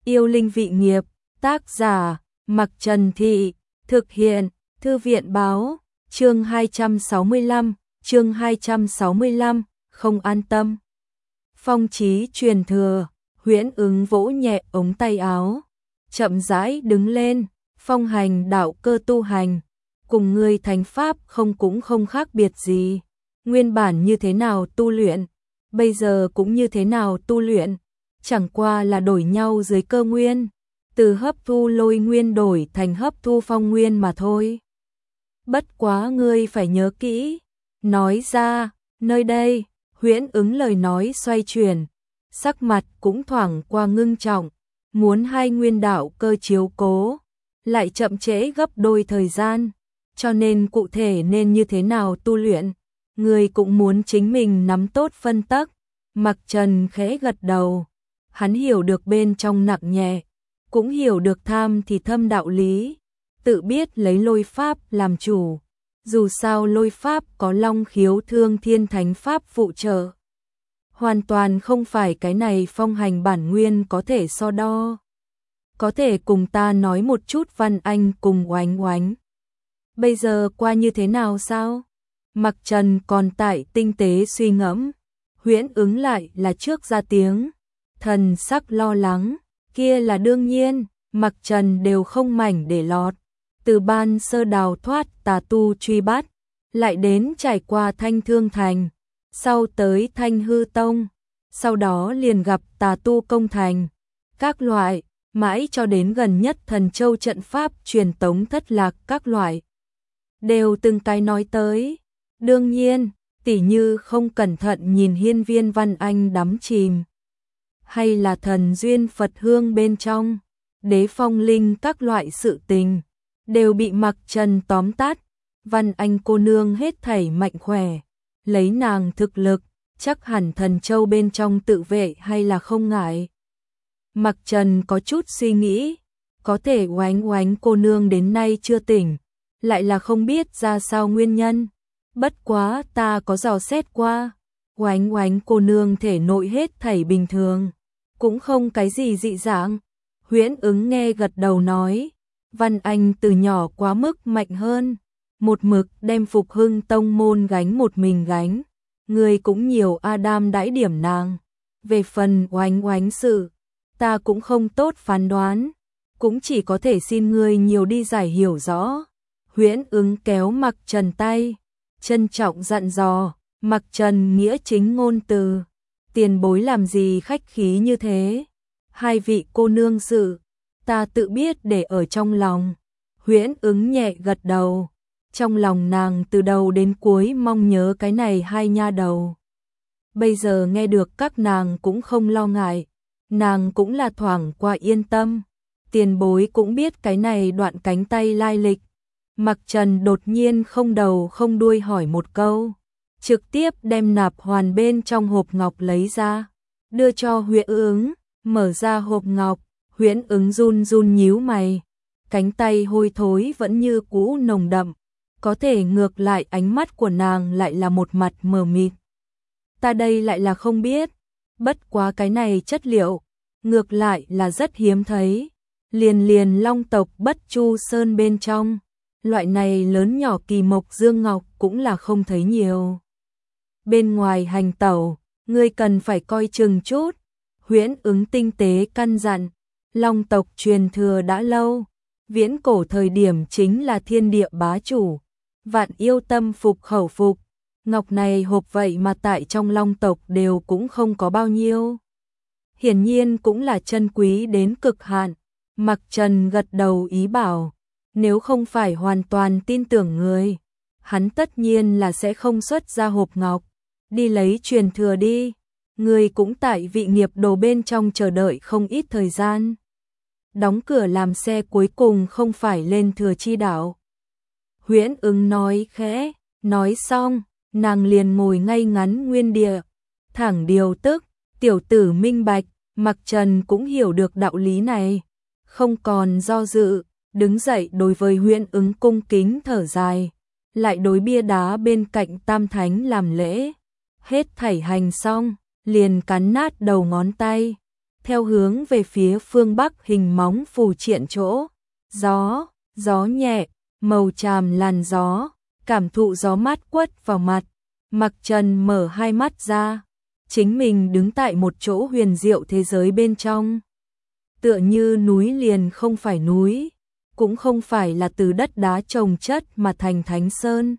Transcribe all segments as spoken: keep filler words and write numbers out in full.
Yêu linh vị nghiệp, tác giả, Mặc Trần Thị, thực hiện, Thư viện báo, chương hai trăm sáu mươi lăm, chương hai trăm sáu mươi lăm, không an tâm. Phong chí truyền thừa, Huyễn Ứng vỗ nhẹ ống tay áo, chậm rãi đứng lên, phong hành đạo cơ tu hành, cùng ngươi thành pháp không cũng không khác biệt gì. Nguyên bản như thế nào tu luyện, bây giờ cũng như thế nào tu luyện, chẳng qua là đổi nhau dưới cơ nguyên, từ hấp thu lôi nguyên đổi thành hấp thu phong nguyên mà thôi. Bất quá ngươi phải nhớ kỹ, nói ra, nơi đây, Huyễn Ứng lời nói xoay chuyển, sắc mặt cũng thoảng qua ngưng trọng, muốn hai nguyên đạo cơ chiếu cố, lại chậm trễ gấp đôi thời gian, cho nên cụ thể nên như thế nào tu luyện, người cũng muốn chính mình nắm tốt phân tắc. Mặc Trần khẽ gật đầu, hắn hiểu được bên trong nặng nhẹ, cũng hiểu được tham thì thâm đạo lý, tự biết lấy lôi pháp làm chủ, dù sao lôi pháp có long khiếu thương thiên thánh pháp phụ trợ, hoàn toàn không phải cái này phong hành bản nguyên có thể so đo. Có thể cùng ta nói một chút Văn Anh cùng Oánh Oánh bây giờ qua như thế nào sao? Mặc Trần còn tại tinh tế suy ngẫm, Huyễn Ứng lại là trước ra tiếng, thần sắc lo lắng, kia là đương nhiên, Mặc Trần đều không mảnh để lọt, từ ban sơ đào thoát tà tu truy bắt, lại đến trải qua Thanh Thương Thành, sau tới Thanh Hư Tông, sau đó liền gặp tà tu công thành, các loại, mãi cho đến gần nhất Thần Châu trận pháp truyền tống thất lạc các loại, đều từng cái nói tới. Đương nhiên, tỉ như không cẩn thận nhìn hiên viên Văn Anh đắm chìm, hay là thần duyên Phật hương bên trong, đế phong linh các loại sự tình, đều bị Mặc Trần tóm tắt. Văn Anh cô nương hết thảy mạnh khỏe, lấy nàng thực lực, chắc hẳn Thần Châu bên trong tự vệ hay là không ngại. Mặc Trần có chút suy nghĩ, có thể Oánh Oánh cô nương đến nay chưa tỉnh, lại là không biết ra sao nguyên nhân. Bất quá ta có dò xét qua, Oánh Oánh cô nương thể nội hết thảy bình thường, cũng không cái gì dị dạng. Huyễn Ứng nghe gật đầu nói, Văn Anh từ nhỏ quá mức mạnh hơn, một mực đem Phục Hưng tông môn gánh một mình gánh, người cũng nhiều Adam đãi điểm nàng. Về phần Oánh Oánh sự, ta cũng không tốt phán đoán, cũng chỉ có thể xin ngươi nhiều đi giải hiểu rõ. Huyễn Ứng kéo Mặc Trần tay, trân trọng dặn dò, Mặc Trần nghĩa chính ngôn từ, tiền bối làm gì khách khí như thế, hai vị cô nương sự, ta tự biết để ở trong lòng. Huyễn Ứng nhẹ gật đầu, trong lòng nàng từ đầu đến cuối mong nhớ cái này hai nha đầu. Bây giờ nghe được các nàng cũng không lo ngại, nàng cũng là thoảng qua yên tâm, tiền bối cũng biết cái này đoạn cánh tay lai lịch. Mặc Trần đột nhiên không đầu không đuôi hỏi một câu, trực tiếp đem nạp hoàn bên trong hộp ngọc lấy ra, đưa cho Huyễn Ứng. Mở ra hộp ngọc, Huyễn Ứng run run nhíu mày, cánh tay hôi thối vẫn như cũ nồng đậm, có thể ngược lại ánh mắt của nàng lại là một mặt mờ mịt. Ta đây lại là không biết, bất quá cái này chất liệu, ngược lại là rất hiếm thấy, liền liền long tộc Bất Chu Sơn bên trong, loại này lớn nhỏ kỳ mộc dương ngọc cũng là không thấy nhiều. Bên ngoài hành tẩu, ngươi cần phải coi chừng chút. Huyễn Ứng tinh tế căn dặn, long tộc truyền thừa đã lâu, viễn cổ thời điểm chính là thiên địa bá chủ, vạn yêu tâm phục khẩu phục, ngọc này hộp vậy mà tại trong long tộc đều cũng không có bao nhiêu. Hiển nhiên cũng là chân quý đến cực hạn. Mặc Trần gật đầu ý bảo, nếu không phải hoàn toàn tin tưởng người, hắn tất nhiên là sẽ không xuất ra hộp ngọc, đi lấy truyền thừa đi. Người cũng tại vị nghiệp đồ bên trong chờ đợi không ít thời gian. Đóng cửa làm xe cuối cùng không phải lên Thừa Chi đảo. Huyễn Ứng nói khẽ, nói xong, nàng liền ngồi ngay ngắn nguyên địa, thẳng điều tức, tiểu tử minh bạch. Mặc Trần cũng hiểu được đạo lý này, không còn do dự, đứng dậy đối với Huyễn Ứng cung kính thở dài, lại đối bia đá bên cạnh Tam Thánh làm lễ. Hết thảy hành xong, liền cắn nát đầu ngón tay, theo hướng về phía phương bắc hình móng phù triện chỗ. Gió, gió nhẹ, màu tràm làn gió, cảm thụ gió mát quất vào mặt. Mặc Trần mở hai mắt ra, chính mình đứng tại một chỗ huyền diệu thế giới bên trong. Tựa như núi liền không phải núi, cũng không phải là từ đất đá chồng chất mà thành thánh sơn,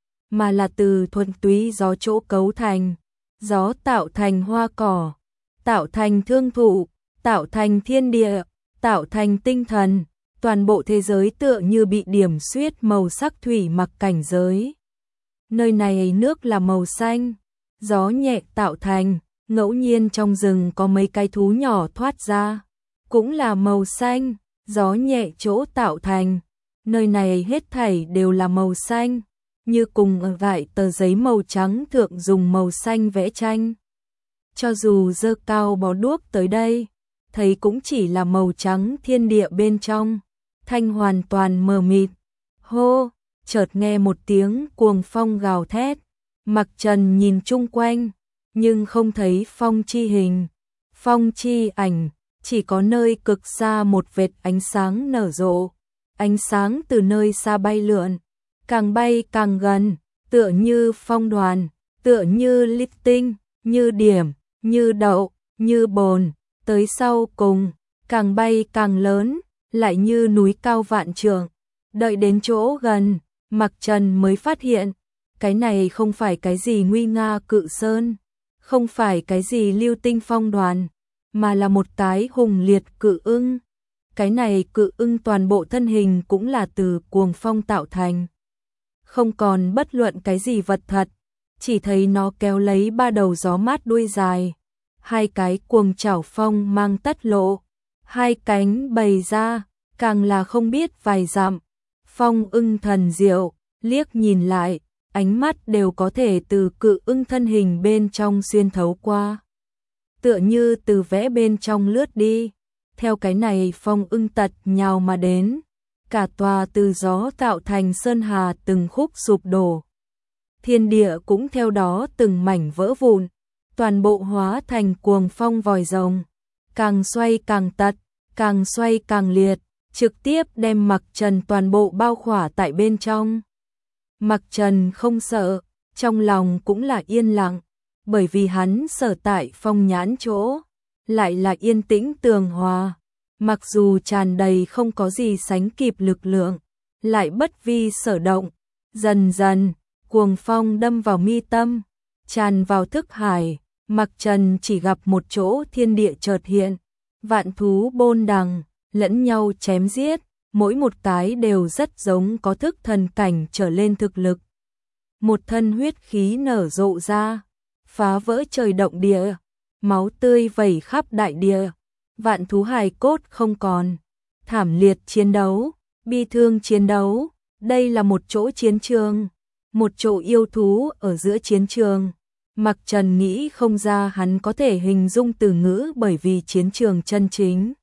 mà là từ thuần túy gió chỗ cấu thành. Gió tạo thành hoa cỏ, tạo thành thương thụ, tạo thành thiên địa, tạo thành tinh thần, toàn bộ thế giới tựa như bị điểm xuyết màu sắc thủy mặc cảnh giới. Nơi này nước là màu xanh, gió nhẹ tạo thành, ngẫu nhiên trong rừng có mấy cái thú nhỏ thoát ra, cũng là màu xanh, gió nhẹ chỗ tạo thành. Nơi này hết thảy đều là màu xanh, như cùng ở vải tờ giấy màu trắng thượng dùng màu xanh vẽ tranh. Cho dù dơ cao bó đuốc tới đây, thấy cũng chỉ là màu trắng thiên địa bên trong, thanh hoàn toàn mờ mịt. Hô, chợt nghe một tiếng cuồng phong gào thét, Mặc Trần nhìn chung quanh, nhưng không thấy phong chi hình, phong chi ảnh, chỉ có nơi cực xa một vệt ánh sáng nở rộ, ánh sáng từ nơi xa bay lượn, càng bay càng gần, tựa như phong đoàn, tựa như lít tinh, như điểm, như đậu, như bồn, tới sau cùng, càng bay càng lớn, lại như núi cao vạn trượng. Đợi đến chỗ gần, Mặc Trần mới phát hiện, cái này không phải cái gì nguy nga cự sơn, không phải cái gì lưu tinh phong đoàn, mà là một cái hùng liệt cự ưng. Cái này cự ưng toàn bộ thân hình cũng là từ cuồng phong tạo thành. Không còn bất luận cái gì vật thật, chỉ thấy nó kéo lấy ba đầu gió mát đuôi dài, hai cái cuồng chảo phong mang tất lộ, hai cánh bày ra, càng là không biết vài dặm. Phong ưng thần diệu, liếc nhìn lại, ánh mắt đều có thể từ cự ưng thân hình bên trong xuyên thấu qua, tựa như từ vẽ bên trong lướt đi. Theo cái này phong ưng tật nhào mà đến, cả tòa từ gió tạo thành sơn hà từng khúc sụp đổ. Thiên địa cũng theo đó từng mảnh vỡ vụn, toàn bộ hóa thành cuồng phong vòi rồng, càng xoay càng tật, càng xoay càng liệt, trực tiếp đem Mặc Trần toàn bộ bao khỏa tại bên trong. Mặc Trần không sợ, trong lòng cũng là yên lặng, bởi vì hắn sở tại phong nhãn chỗ, lại là yên tĩnh tường hòa, mặc dù tràn đầy không có gì sánh kịp lực lượng, lại bất vi sở động. Dần dần, cuồng phong đâm vào mi tâm, tràn vào thức hải, Mặc Trần chỉ gặp một chỗ thiên địa chợt hiện, vạn thú bôn đằng, lẫn nhau chém giết, mỗi một cái đều rất giống có thức thần cảnh trở lên thực lực. Một thân huyết khí nở rộ ra, phá vỡ trời động địa, máu tươi vẩy khắp đại địa, vạn thú hài cốt không còn, thảm liệt chiến đấu, bi thương chiến đấu. Đây là một chỗ chiến trường, một chỗ yêu thú ở giữa chiến trường. Mặc Trần nghĩ không ra hắn có thể hình dung từ ngữ, bởi vì chiến trường chân chính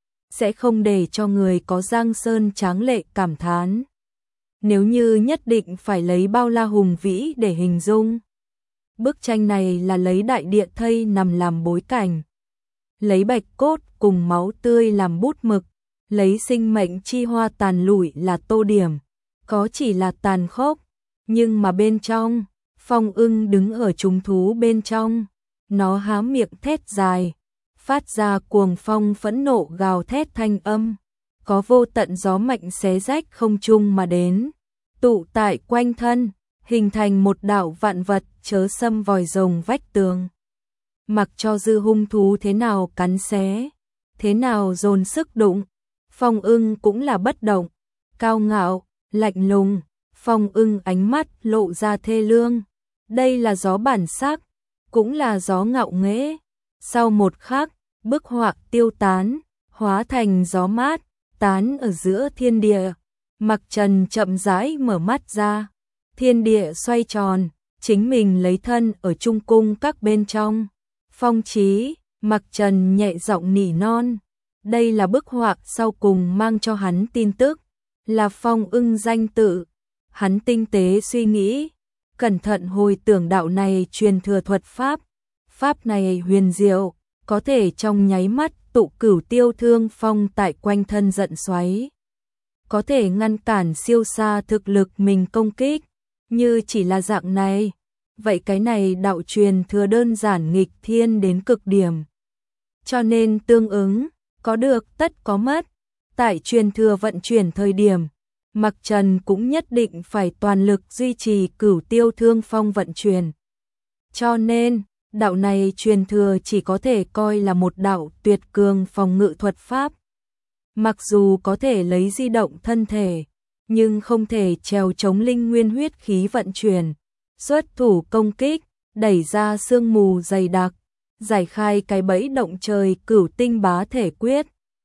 sẽ không để cho người có giang sơn tráng lệ cảm thán. Nếu như nhất định phải lấy bao la hùng vĩ để hình dung, bức tranh này là lấy đại địa thây nằm làm bối cảnh, lấy bạch cốt cùng máu tươi làm bút mực, lấy sinh mệnh chi hoa tàn lụi là tô điểm. Có chỉ là tàn khốc, nhưng mà bên trong, phong ưng đứng ở trùng thú bên trong, nó há miệng thét dài, phát ra cuồng phong phẫn nộ gào thét thanh âm, có vô tận gió mạnh xé rách không trung mà đến, tụ tại quanh thân, hình thành một đạo vạn vật chớ xâm vòi rồng vách tường. Mặc cho dư hung thú thế nào cắn xé, thế nào dồn sức đụng, phong ưng cũng là bất động, cao ngạo, lạnh lùng. Phong ưng ánh mắt lộ ra thê lương, đây là gió bản sắc, cũng là gió ngạo nghễ. Sau một khắc, bức họa tiêu tán, hóa thành gió mát, tán ở giữa thiên địa. Mặc Trần chậm rãi mở mắt ra, thiên địa xoay tròn, chính mình lấy thân ở trung cung các bên trong. Phong trí, Mặc Trần nhẹ giọng nỉ non, đây là bức họa sau cùng mang cho hắn tin tức, là phong ưng danh tự. Hắn tinh tế suy nghĩ, cẩn thận hồi tưởng đạo này truyền thừa thuật pháp, pháp này huyền diệu, có thể trong nháy mắt tụ cửu tiêu thương phong tại quanh thân giận xoáy. Có thể ngăn cản siêu xa thực lực mình công kích, như chỉ là dạng này. Vậy cái này đạo truyền thừa đơn giản nghịch thiên đến cực điểm. Cho nên tương ứng, có được tất có mất. Tại truyền thừa vận chuyển thời điểm, Mặc Trần cũng nhất định phải toàn lực duy trì cửu tiêu thương phong vận chuyển. Cho nên, đạo này truyền thừa chỉ có thể coi là một đạo tuyệt cường phòng ngự thuật pháp. Mặc dù có thể lấy di động thân thể, nhưng không thể trèo chống linh nguyên huyết khí vận chuyển, xuất thủ công kích, đẩy ra sương mù dày đặc, giải khai cái bẫy động trời cửu tinh bá thể quyết,